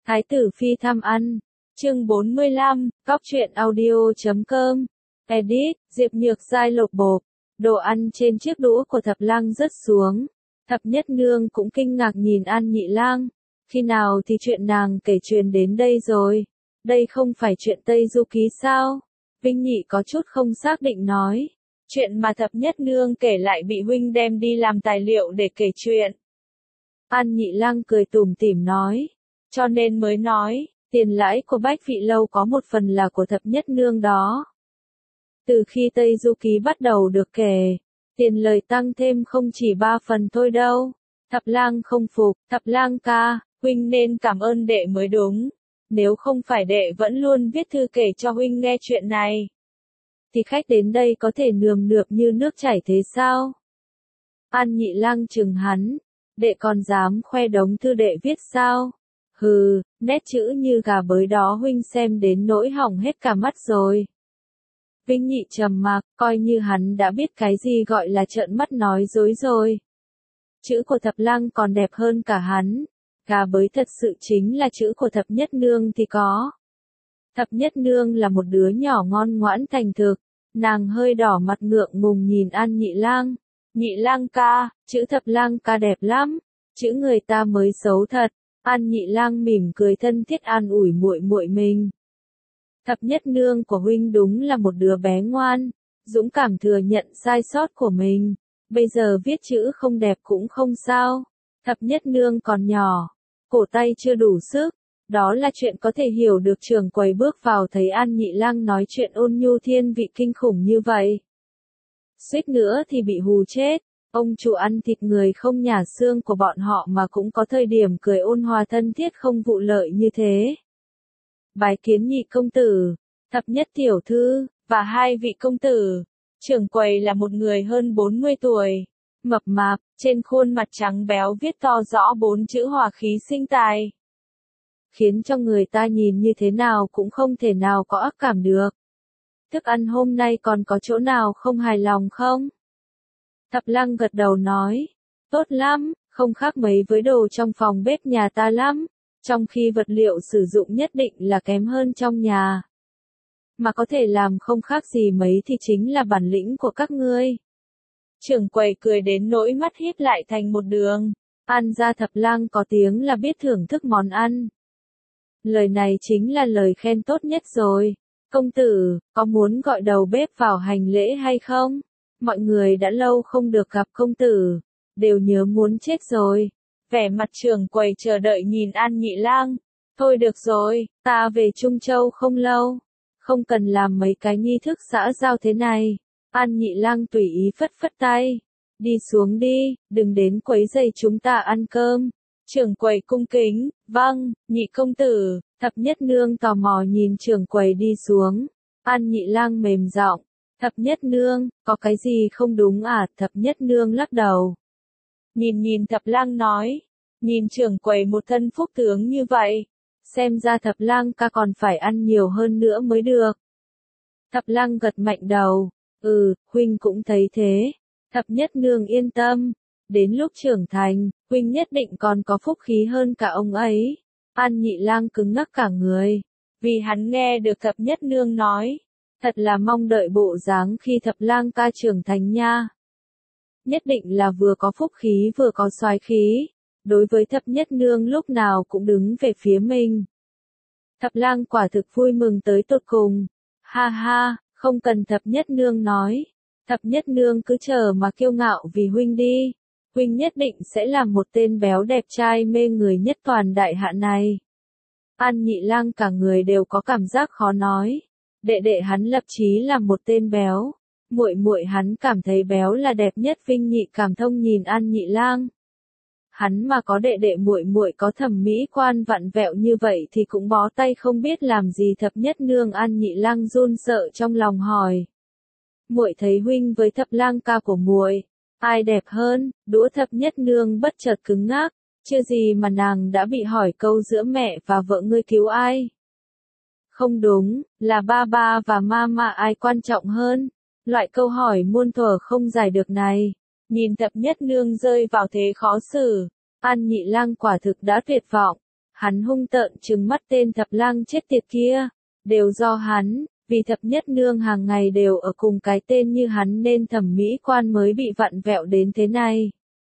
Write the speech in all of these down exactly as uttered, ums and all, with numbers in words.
Thái tử phi thăm ăn. Chương bốn mươi lăm, Cóc truyện audio chấm com. Edit, Diệp Nhược Giai lột bộp. Đồ ăn trên chiếc đũa của Thập Lăng rớt xuống. Thập Nhất Nương cũng kinh ngạc nhìn An Nhị Lang. Khi nào thì chuyện nàng kể truyền đến đây rồi? Đây không phải chuyện Tây Du Ký sao? Vinh Nhị có chút không xác định nói. Chuyện mà Thập Nhất Nương kể lại bị huynh đem đi làm tài liệu để kể chuyện. An Nhị Lang cười tủm tỉm nói. Cho nên mới nói, tiền lãi của Bách Vị Lâu có một phần là của Thập Nhất Nương đó. Từ khi Tây Du Ký bắt đầu được kể, tiền lời tăng thêm không chỉ ba phần thôi đâu. Thập Lang không phục, Thập Lang ca, huynh nên cảm ơn đệ mới đúng. Nếu không phải đệ vẫn luôn viết thư kể cho huynh nghe chuyện này, thì khách đến đây có thể nườm nượp như nước chảy thế sao? An Nhị Lang chừng hắn, đệ còn dám khoe đống thư đệ viết sao? Hừ, nét chữ như gà bới đó huynh xem đến nỗi hỏng hết cả mắt rồi. Vinh Nhị trầm mặc, coi như hắn đã biết cái gì gọi là trợn mắt nói dối rồi. Chữ của Thập Lang còn đẹp hơn cả hắn. Gà bới thật sự chính là chữ của Thập Nhất Nương thì có. Thập Nhất Nương là một đứa nhỏ ngoan ngoãn thành thực. Nàng hơi đỏ mặt ngượng ngùng nhìn An Nhị Lang. Nhị Lang ca, chữ Thập Lang ca đẹp lắm. Chữ người ta mới xấu thật. An Nhị Lang mỉm cười thân thiết an ủi muội muội mình. Thập Nhất Nương của huynh đúng là một đứa bé ngoan, dũng cảm thừa nhận sai sót của mình. Bây giờ viết chữ không đẹp cũng không sao. Thập Nhất Nương còn nhỏ, cổ tay chưa đủ sức. Đó là chuyện có thể hiểu được. Trưởng quầy bước vào thấy An Nhị Lang nói chuyện ôn nhu thiên vị kinh khủng như vậy. Suýt nữa thì bị hù chết. Ông chủ ăn thịt người không nhả xương của bọn họ mà cũng có thời điểm cười ôn hòa thân thiết không vụ lợi như thế. Bái kiến Nhị công tử, Thập Nhất tiểu thư, và hai vị công tử. Trưởng quầy là một người hơn bốn mươi tuổi, mập mạp, trên khuôn mặt trắng béo viết to rõ bốn chữ hòa khí sinh tài. Khiến cho người ta nhìn như thế nào cũng không thể nào có ác cảm được. Thức ăn hôm nay còn có chỗ nào không hài lòng không? Thập Lăng gật đầu nói, tốt lắm, không khác mấy với đồ trong phòng bếp nhà ta lắm, trong khi vật liệu sử dụng nhất định là kém hơn trong nhà. Mà có thể làm không khác gì mấy thì chính là bản lĩnh của các ngươi. Trưởng quầy cười đến nỗi mắt híp lại thành một đường. An gia Thập Lăng có tiếng là biết thưởng thức món ăn. Lời này chính là lời khen tốt nhất rồi. Công tử, có muốn gọi đầu bếp vào hành lễ hay không? Mọi người đã lâu không được gặp công tử, đều nhớ muốn chết rồi. Vẻ mặt trưởng quầy chờ đợi nhìn An Nhị Lang. Thôi được rồi, ta về Trung Châu không lâu. Không cần làm mấy cái nghi thức xã giao thế này. An Nhị Lang tùy ý phất phất tay. Đi xuống đi, đừng đến quấy rầy chúng ta ăn cơm. Trưởng quầy cung kính, vâng, Nhị công tử. Thập Nhất Nương tò mò nhìn trưởng quầy đi xuống. An Nhị Lang mềm giọng. Thập Nhất Nương, có cái gì không đúng à? Thập Nhất Nương lắc đầu. Nhìn nhìn Thập Lang nói. Nhìn trưởng quầy một thân phúc tướng như vậy. Xem ra Thập Lang ca còn phải ăn nhiều hơn nữa mới được. Thập Lang gật mạnh đầu. Ừ, huynh cũng thấy thế. Thập Nhất Nương yên tâm. Đến lúc trưởng thành, huynh nhất định còn có phúc khí hơn cả ông ấy. An Nhị Lang cứng ngắc cả người. Vì hắn nghe được Thập Nhất Nương nói. Thật là mong đợi bộ dáng khi Thập Lang ca trưởng thành nha. Nhất định là vừa có phúc khí vừa có soái khí. Đối với Thập Nhất Nương lúc nào cũng đứng về phía mình. Thập Lang quả thực vui mừng tới tột cùng. Ha ha, không cần Thập Nhất Nương nói. Thập Nhất Nương cứ chờ mà kiêu ngạo vì huynh đi. Huynh nhất định sẽ là một tên béo đẹp trai mê người nhất toàn đại hạ này. An Nhị Lang cả người đều có cảm giác khó nói. Đệ đệ hắn lập chí là một tên béo. Muội muội hắn cảm thấy béo là đẹp nhất. Vinh Nhị cảm thông nhìn An Nhị Lang. Hắn mà có đệ đệ muội muội có thẩm mỹ quan vặn vẹo như vậy thì cũng bó tay không biết làm gì. Thập Nhất Nương An Nhị Lang run sợ trong lòng hỏi. Muội thấy huynh với Thập Lang ca của muội, ai đẹp hơn? Đũa Thập Nhất Nương bất chợt cứng ngắc. Chưa gì mà nàng đã bị hỏi câu giữa mẹ và vợ ngươi cứu ai? Không đúng, là ba ba và mama ai quan trọng hơn? Loại câu hỏi muôn thuở không giải được này. Nhìn Thập Nhất Nương rơi vào thế khó xử. An Nhị Lang quả thực đã tuyệt vọng. Hắn hung tợn trừng mắt tên thập lang chết tiệt kia, đều do hắn, vì thập nhất nương hàng ngày đều ở cùng cái tên như hắn nên thẩm mỹ quan mới bị vặn vẹo đến thế này.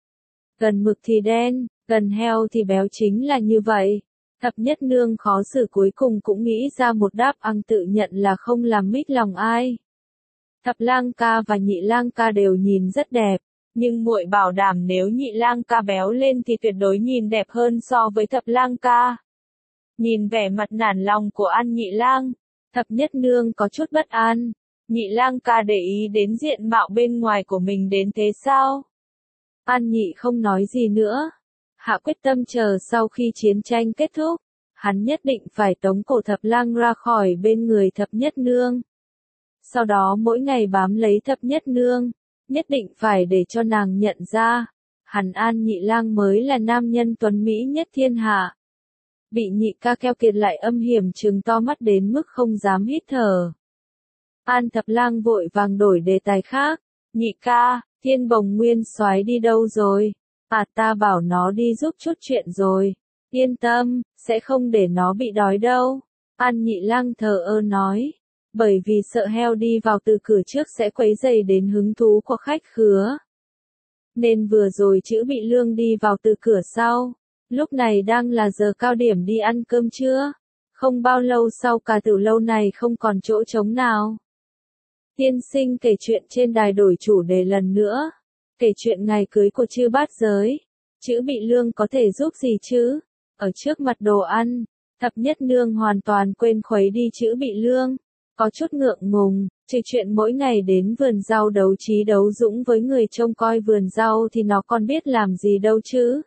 Gần mực thì đen, gần heo thì béo chính là như vậy. Thập nhất nương khó xử cuối cùng cũng nghĩ ra một đáp án tự nhận là không làm mít lòng ai. Thập lang ca và nhị lang ca đều nhìn rất đẹp, nhưng muội bảo đảm nếu nhị lang ca béo lên thì tuyệt đối nhìn đẹp hơn so với thập lang ca. Nhìn vẻ mặt nản lòng của An Nhị Lang, thập nhất nương có chút bất an. Nhị lang ca để ý đến diện mạo bên ngoài của mình đến thế sao? An Nhị không nói gì nữa. Hạ quyết tâm chờ sau khi chiến tranh kết thúc, hắn nhất định phải tống cổ thập lang ra khỏi bên người thập nhất nương. Sau đó mỗi ngày bám lấy thập nhất nương, nhất định phải để cho nàng nhận ra, hắn An Nhị Lang mới là nam nhân tuấn mỹ nhất thiên hạ. Bị nhị ca keo kiệt lại âm hiểm trừng to mắt đến mức không dám hít thở. An thập lang vội vàng đổi đề tài khác. Nhị ca, Thiên Bồng Nguyên soái đi đâu rồi? À ta bảo nó đi giúp chút chuyện rồi. Yên tâm, sẽ không để nó bị đói đâu. An Nhị Lang thờ ơ nói. Bởi vì sợ heo đi vào từ cửa trước sẽ quấy rầy đến hứng thú của khách khứa. Nên vừa rồi chữ bị lương đi vào từ cửa sau. Lúc này đang là giờ cao điểm đi ăn cơm trưa. Không bao lâu sau cả tử lâu này không còn chỗ trống nào. Tiên sinh kể chuyện trên đài đổi chủ đề lần nữa. Kể chuyện ngày cưới của Chư Bát Giới. Chữ bị lương có thể giúp gì chứ? Ở trước mặt đồ ăn, thập nhất nương hoàn toàn quên khuấy đi chữ bị lương. Có chút ngượng ngùng, trừ chuyện mỗi ngày đến vườn rau đấu trí đấu dũng với người trông coi vườn rau thì nó còn biết làm gì đâu chứ.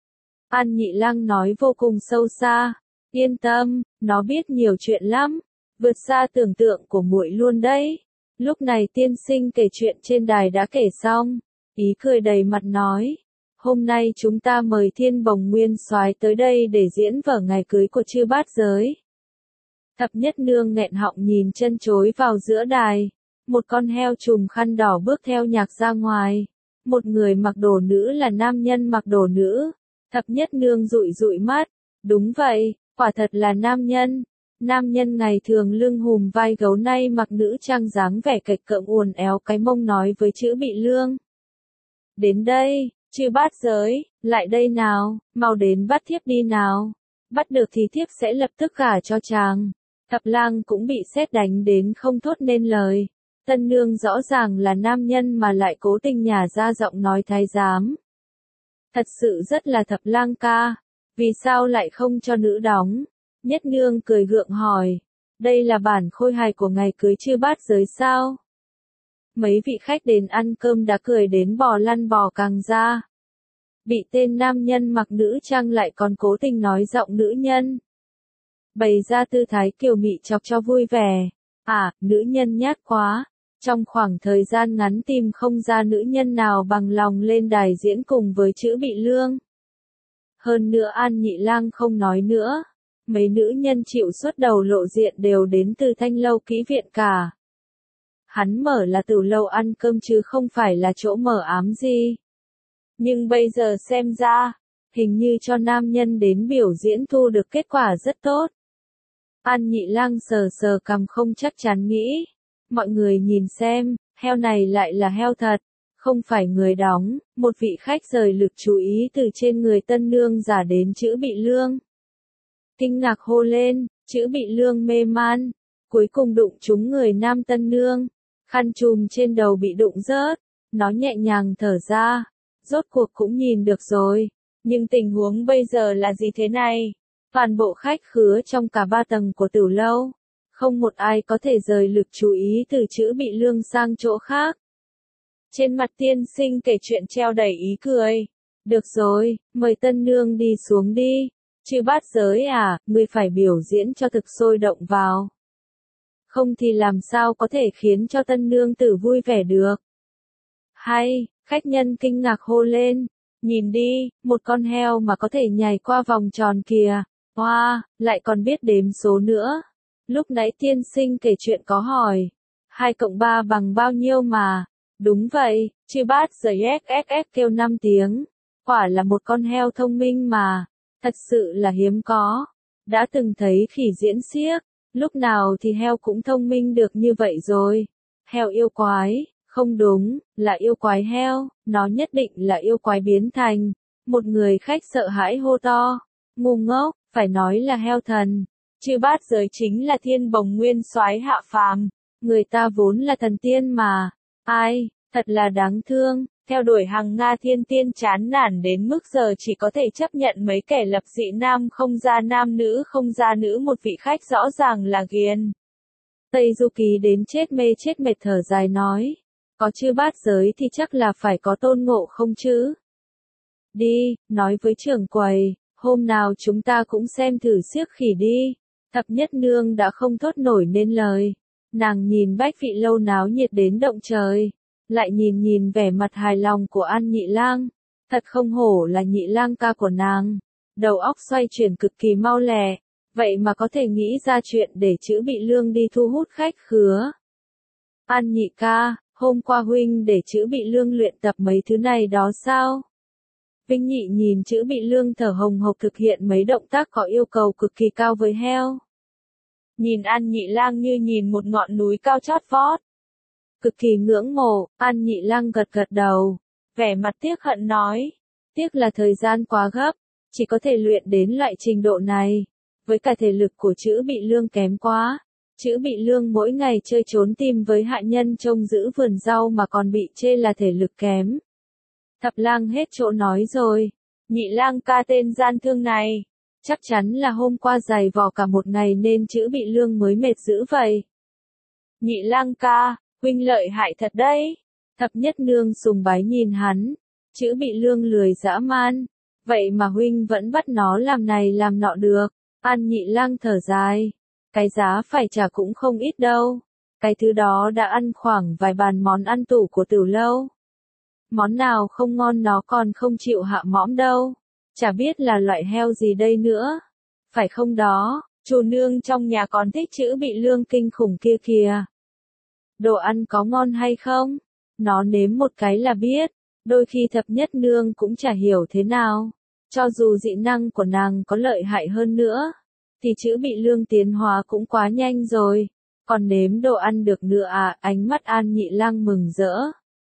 An Nhị Lang nói vô cùng sâu xa. Yên tâm, nó biết nhiều chuyện lắm, vượt xa tưởng tượng của muội luôn đấy. Lúc này tiên sinh kể chuyện trên đài đã kể xong, ý cười đầy mặt nói. Hôm nay chúng ta mời Thiên Bồng Nguyên soái tới đây để diễn vở ngày cưới của Chư Bát Giới. Thập nhất nương nghẹn họng nhìn chân chối vào giữa đài. Một con heo trùm khăn đỏ bước theo nhạc ra ngoài. Một người mặc đồ nữ là nam nhân mặc đồ nữ. Thập nhất nương dụi dụi mắt. Đúng vậy, quả thật là nam nhân. Nam nhân ngày thường lưng hùm vai gấu nay mặc nữ trang dáng vẻ kệch cợm uốn éo cái mông nói với chữ bị lương. Đến đây, Chư Bát Giới, lại đây nào, mau đến bắt thiếp đi nào. Bắt được thì thiếp sẽ lập tức gả cho chàng. Thập lang cũng bị sét đánh đến không thốt nên lời. Tân nương rõ ràng là nam nhân mà lại cố tình nhả ra giọng nói thái giám. Thật sự rất là thập lang ca. Vì sao lại không cho nữ đóng? Nhất nương cười gượng hỏi. Đây là bản khôi hài của ngày cưới Chư Bát Giới sao? Mấy vị khách đến ăn cơm đã cười đến bò lăn bò càng ra. Bị tên nam nhân mặc nữ trang lại còn cố tình nói giọng nữ nhân. Bày ra tư thái kiều mị chọc cho vui vẻ. À, nữ nhân nhát quá. Trong khoảng thời gian ngắn tìm không ra nữ nhân nào bằng lòng lên đài diễn cùng với chữ bị lương. Hơn nữa An Nhị Lang không nói nữa. Mấy nữ nhân chịu xuất đầu lộ diện đều đến từ Thanh Lâu Kỹ Viện cả. Hắn mở là từ lâu ăn cơm chứ không phải là chỗ mở ám gì. Nhưng bây giờ xem ra, hình như cho nam nhân đến biểu diễn thu được kết quả rất tốt. An Nhị Lang sờ sờ cằm không chắc chắn nghĩ. Mọi người nhìn xem, heo này lại là heo thật, không phải người đóng. Một vị khách rời lực chú ý từ trên người tân nương giả đến chữ bị lương. Kinh ngạc hô lên, chữ bị lương mê man. Cuối cùng đụng trúng người nam tân nương. Khăn trùm trên đầu bị đụng rớt. Nó nhẹ nhàng thở ra. Rốt cuộc cũng nhìn được rồi. Nhưng tình huống bây giờ là gì thế này? Toàn bộ khách khứa trong cả ba tầng của tử lâu. Không một ai có thể rời lực chú ý từ chữ bị lương sang chỗ khác. Trên mặt tiên sinh kể chuyện treo đầy ý cười. Được rồi, mời tân nương đi xuống đi. Chư Bát Giới à, ngươi phải biểu diễn cho thực sôi động vào. Không thì làm sao có thể khiến cho tân nương tử vui vẻ được. Hay, khách nhân kinh ngạc hô lên. Nhìn đi, một con heo mà có thể nhảy qua vòng tròn kìa. Wow, lại còn biết đếm số nữa. Lúc nãy tiên sinh kể chuyện có hỏi. hai cộng ba bằng bao nhiêu mà? Đúng vậy, Chư Bát Giới ép ép ép kêu năm tiếng. Quả là một con heo thông minh mà. Thật sự là hiếm có. Đã từng thấy khỉ diễn xiếc, lúc nào thì heo cũng thông minh được như vậy rồi. Heo yêu quái, không đúng, là yêu quái heo, nó nhất định là yêu quái biến thành. Một người khách sợ hãi hô to, ngu ngốc, phải nói là heo thần. Chư bát giới chính là thiên bồng nguyên soái hạ phàm, người ta vốn là thần tiên mà. Ai, thật là đáng thương, theo đuổi hàng Nga thiên tiên chán nản đến mức giờ chỉ có thể chấp nhận mấy kẻ lập dị nam không ra nam nữ không ra nữ, một vị khách rõ ràng là ghiền. Tây Du Ký đến chết mê chết mệt thở dài nói, có chư bát giới thì chắc là phải có Tôn Ngộ Không chứ. Đi, nói với trưởng quầy, hôm nào chúng ta cũng xem thử xiếc khỉ đi. Thập nhất nương đã không thốt nổi nên lời. Nàng nhìn Bách Vị Lâu náo nhiệt đến động trời. Lại nhìn nhìn vẻ mặt hài lòng của An Nhị Lang. Thật không hổ là Nhị Lang ca của nàng. Đầu óc xoay chuyển cực kỳ mau lẹ. Vậy mà có thể nghĩ ra chuyện để Chữ Bị Lương đi thu hút khách khứa. An Nhị ca, hôm qua huynh để Chữ Bị Lương luyện tập mấy thứ này đó sao? Vinh Nhị nhìn Chữ Bị Lương thở hồng hộc thực hiện mấy động tác có yêu cầu cực kỳ cao với heo. Nhìn An Nhị Lang như nhìn một ngọn núi cao chót vót. Cực kỳ ngưỡng mộ, An Nhị Lang gật gật đầu, vẻ mặt tiếc hận nói, tiếc là thời gian quá gấp, chỉ có thể luyện đến loại trình độ này, với cả thể lực của Chữ Bị Lương kém quá. Chữ Bị Lương mỗi ngày chơi trốn tìm với hạ nhân trông giữ vườn rau mà còn bị chê là thể lực kém. Thập Lang hết chỗ nói rồi, Nhị Lang ca tên gian thương này, chắc chắn là hôm qua giày vò cả một ngày nên Chữ Bị Lương mới mệt dữ vậy. Nhị Lang ca, huynh lợi hại thật đấy. Thập nhất nương sùng bái nhìn hắn, Chữ Bị Lương lười dã man, vậy mà huynh vẫn bắt nó làm này làm nọ được. An Nhị Lang thở dài, cái giá phải trả cũng không ít đâu, cái thứ đó đã ăn khoảng vài bàn món ăn tủ của Tử Lâu. Món nào không ngon nó còn không chịu hạ mõm đâu, chả biết là loại heo gì đây nữa. Phải không đó, chủ nương trong nhà còn thích Chữ Bị Lương kinh khủng kia kìa. Đồ ăn có ngon hay không? Nó nếm một cái là biết, đôi khi thập nhất nương cũng chả hiểu thế nào. Cho dù dị năng của nàng có lợi hại hơn nữa, thì Chữ Bị Lương tiến hóa cũng quá nhanh rồi. Còn nếm đồ ăn được nữa à, ánh mắt An Nhị Lang mừng rỡ.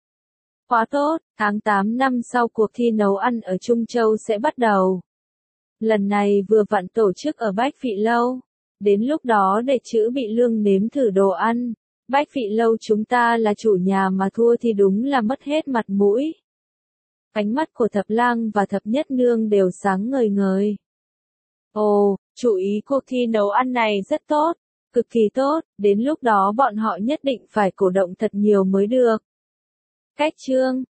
Quá tốt, tháng tám năm sau cuộc thi nấu ăn ở Trung Châu sẽ bắt đầu. Lần này vừa vặn tổ chức ở Bách Vị Lâu. Đến lúc đó để Chữ Bị Lương nếm thử đồ ăn. Bách Vị Lâu chúng ta là chủ nhà mà thua thì đúng là mất hết mặt mũi. Ánh mắt của Thập Lang và Thập Nhất Nương đều sáng ngời ngời. Ồ, chủ ý cuộc thi nấu ăn này rất tốt, cực kỳ tốt, đến lúc đó bọn họ nhất định phải cổ động thật nhiều mới được. Cách chương